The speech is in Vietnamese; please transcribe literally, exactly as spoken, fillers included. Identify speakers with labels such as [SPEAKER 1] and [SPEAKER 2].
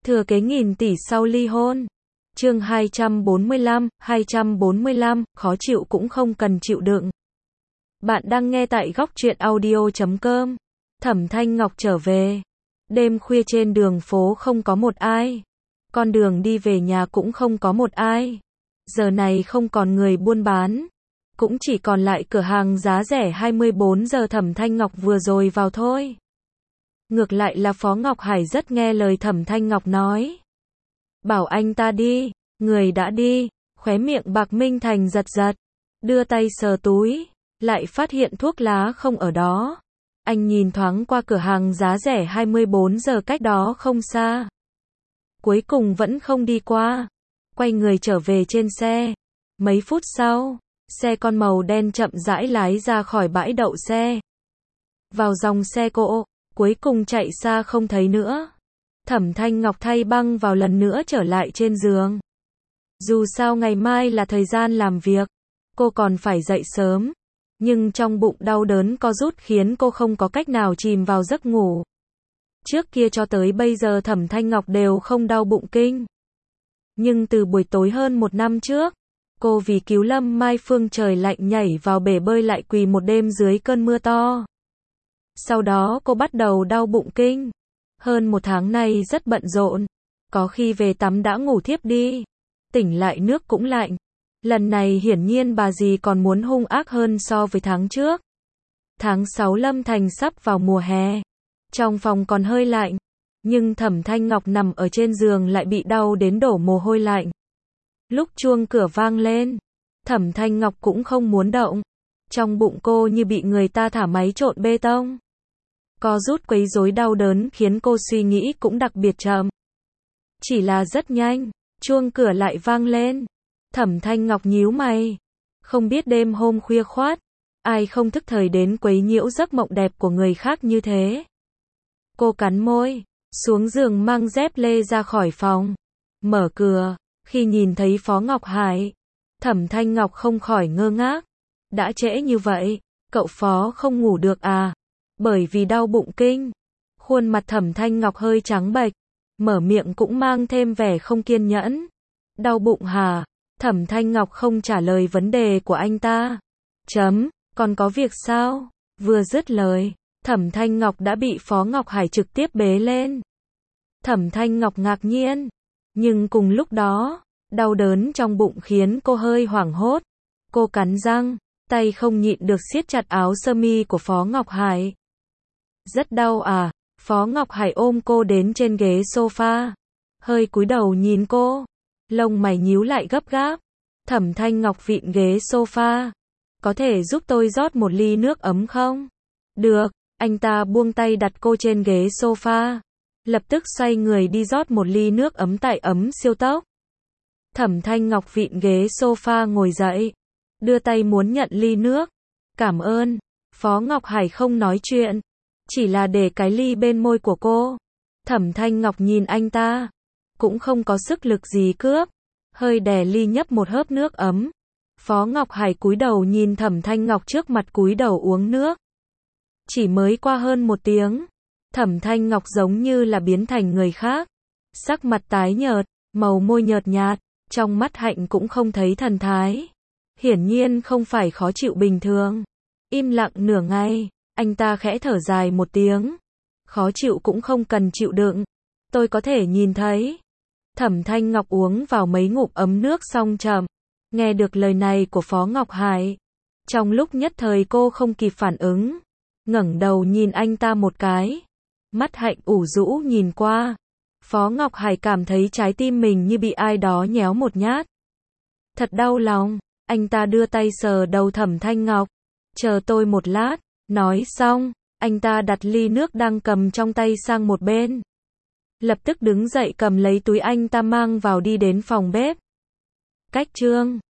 [SPEAKER 1] Thừa kế nghìn tỷ sau ly hôn. Chương hai trăm bốn mươi lăm, hai trăm bốn mươi lăm, khó chịu cũng không cần chịu đựng. Bạn đang nghe tại góc truyện audio chấm com. Thẩm Thanh Ngọc trở về. Đêm khuya trên đường phố không có một ai. Con đường đi về nhà cũng không có một ai. Giờ này không còn người buôn bán. Cũng chỉ còn lại cửa hàng giá rẻ hai mươi bốn giờ Thẩm Thanh Ngọc vừa rồi vào thôi. Ngược lại là Phó Ngọc Hải rất nghe lời Thẩm Thanh Ngọc nói. Bảo anh ta đi, người đã đi, khóe miệng Bạc Minh Thành giật giật, đưa tay sờ túi, lại phát hiện thuốc lá không ở đó. Anh nhìn thoáng qua cửa hàng giá rẻ hai mươi bốn giờ cách đó không xa. Cuối cùng vẫn không đi qua, quay người trở về trên xe. Mấy phút sau, xe con màu đen chậm rãi lái ra khỏi bãi đậu xe. Vào dòng xe cộ, cuối cùng chạy xa không thấy nữa. Thẩm Thanh Ngọc thay băng vào lần nữa trở lại trên giường. Dù sao ngày mai là thời gian làm việc, cô còn phải dậy sớm. Nhưng trong bụng đau đớn co rút khiến cô không có cách nào chìm vào giấc ngủ. Trước kia cho tới bây giờ Thẩm Thanh Ngọc đều không đau bụng kinh. Nhưng từ buổi tối hơn một năm trước, cô vì cứu Lâm Mai Phương trời lạnh nhảy vào bể bơi lại quỳ một đêm dưới cơn mưa to. Sau đó cô bắt đầu đau bụng kinh. Hơn một tháng nay rất bận rộn. Có khi về tắm đã ngủ thiếp đi. Tỉnh lại nước cũng lạnh. Lần này hiển nhiên bà dì còn muốn hung ác hơn so với tháng trước. Tháng sáu Lâm Thành sắp vào mùa hè. Trong phòng còn hơi lạnh. Nhưng Thẩm Thanh Ngọc nằm ở trên giường lại bị đau đến đổ mồ hôi lạnh. Lúc chuông cửa vang lên, Thẩm Thanh Ngọc cũng không muốn động. Trong bụng cô như bị người ta thả máy trộn bê tông. Co rút quấy rối đau đớn khiến cô suy nghĩ cũng đặc biệt chậm. Chỉ là rất nhanh, chuông cửa lại vang lên. Thẩm Thanh Ngọc nhíu mày. Không biết đêm hôm khuya khoắt, ai không thức thời đến quấy nhiễu giấc mộng đẹp của người khác như thế. Cô cắn môi, xuống giường mang dép lê ra khỏi phòng. Mở cửa, khi nhìn thấy Phó Ngọc Hải, Thẩm Thanh Ngọc không khỏi ngơ ngác. Đã trễ như vậy, cậu Phó không ngủ được à? Bởi vì đau bụng kinh. Khuôn mặt Thẩm Thanh Ngọc hơi trắng bệch, mở miệng cũng mang thêm vẻ không kiên nhẫn. Đau bụng hả? Thẩm Thanh Ngọc không trả lời vấn đề của anh ta. Chấm, còn có việc sao? Vừa dứt lời, Thẩm Thanh Ngọc đã bị Phó Ngọc Hải trực tiếp bế lên. Thẩm Thanh Ngọc ngạc nhiên, nhưng cùng lúc đó, đau đớn trong bụng khiến cô hơi hoảng hốt. Cô cắn răng, tay không nhịn được siết chặt áo sơ mi của Phó Ngọc Hải. Rất đau à? Phó Ngọc Hải ôm cô đến trên ghế sofa, hơi cúi đầu nhìn cô, lông mày nhíu lại gấp gáp. Thẩm Thanh Ngọc vịn ghế sofa. Có thể giúp tôi rót một ly nước ấm không? Được, anh ta buông tay đặt cô trên ghế sofa, lập tức xoay người đi rót một ly nước ấm tại ấm siêu tốc. Thẩm Thanh Ngọc vịn ghế sofa ngồi dậy, đưa tay muốn nhận ly nước. Cảm ơn. Phó Ngọc Hải không nói chuyện, chỉ là để cái ly bên môi của cô. Thẩm Thanh Ngọc nhìn anh ta, cũng không có sức lực gì cướp, hơi đè ly nhấp một hớp nước ấm. Phó Ngọc Hải cúi đầu nhìn Thẩm Thanh Ngọc trước mặt cúi đầu uống nước. Chỉ mới qua hơn một tiếng, Thẩm Thanh Ngọc giống như là biến thành người khác. Sắc mặt tái nhợt, màu môi nhợt nhạt, trong mắt hạnh cũng không thấy thần thái. Hiển nhiên không phải khó chịu bình thường. Im lặng nửa ngày, anh ta khẽ thở dài một tiếng. Khó chịu cũng không cần chịu đựng. Tôi có thể nhìn thấy. Thẩm Thanh Ngọc uống vào mấy ngụm ấm nước xong chậm. Nghe được lời này của Phó Ngọc Hải. Trong lúc nhất thời cô không kịp phản ứng. Ngẩng đầu nhìn anh ta một cái. Mắt hạnh ủ rũ nhìn qua. Phó Ngọc Hải cảm thấy trái tim mình như bị ai đó nhéo một nhát. Thật đau lòng. Anh ta đưa tay sờ đầu Thẩm Thanh Ngọc. Chờ tôi một lát. Nói xong, anh ta đặt ly nước đang cầm trong tay sang một bên. Lập tức đứng dậy cầm lấy túi anh ta mang vào đi đến phòng bếp. Cách chương